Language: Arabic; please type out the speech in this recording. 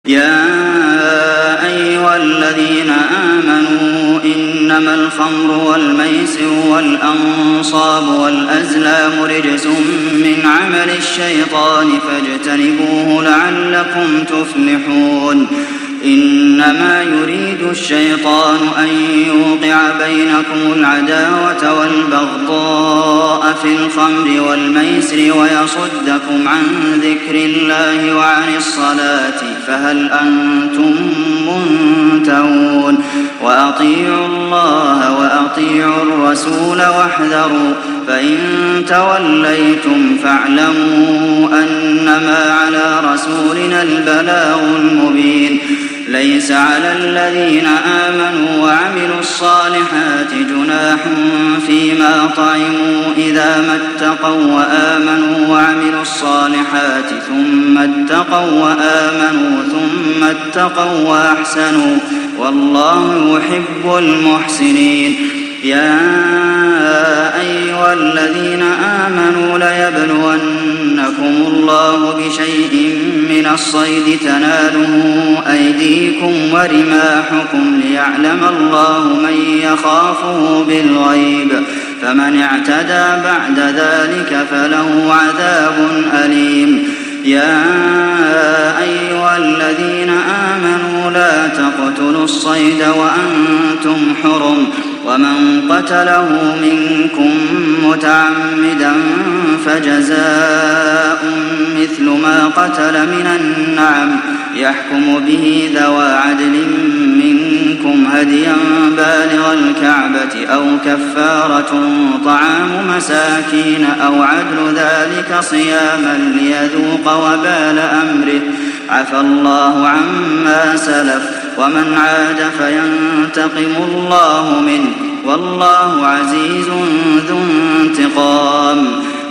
يا أيها الذين آمنوا إنما الخمر والميسر والأنصاب والأزلام رجس من عمل الشيطان فاجتنبوه لعلكم تفلحون إنما يريد الشيطان أن يوقع بينكم العداوة والبغضاء في الخمر والميسر ويصدكم عن ذكر الله وعن الصلاة فهل أنتم منتهون وأطيعوا الله وأطيعوا الرسول واحذروا فإن توليتم فاعلموا أنما على رسولنا البلاغ المبين ليس على الذين آمنوا وعملوا الصالحات جناح فيما طعموا إذا ما اتقوا وآمنوا وعملوا الصالحات ثم اتقوا وآمنوا ثم اتقوا وأحسنوا والله يحب المحسنين يا أيها الذين آمنوا ليبلونكم الله بشيء من الصيد تناله أيديكم ورماحكم ليعلم الله من يخافه بالغيب فمن اعتدى بعد ذلك فله عذاب أليم يا أيها الذين آمنوا لا تقتلوا الصيد وأنتم حرم ومن قتله منكم متعمدا فجزاء مثل ما قتل من النعم يحكم به ذوى عدل منكم هديا بالغ الكعبة أو كفارة طعام مساكين أو عدل ذلك صياما ليذوق وبال أمره عفى الله عما سلف ومن عاد فينتقم الله منه والله عزيز ذو انتقام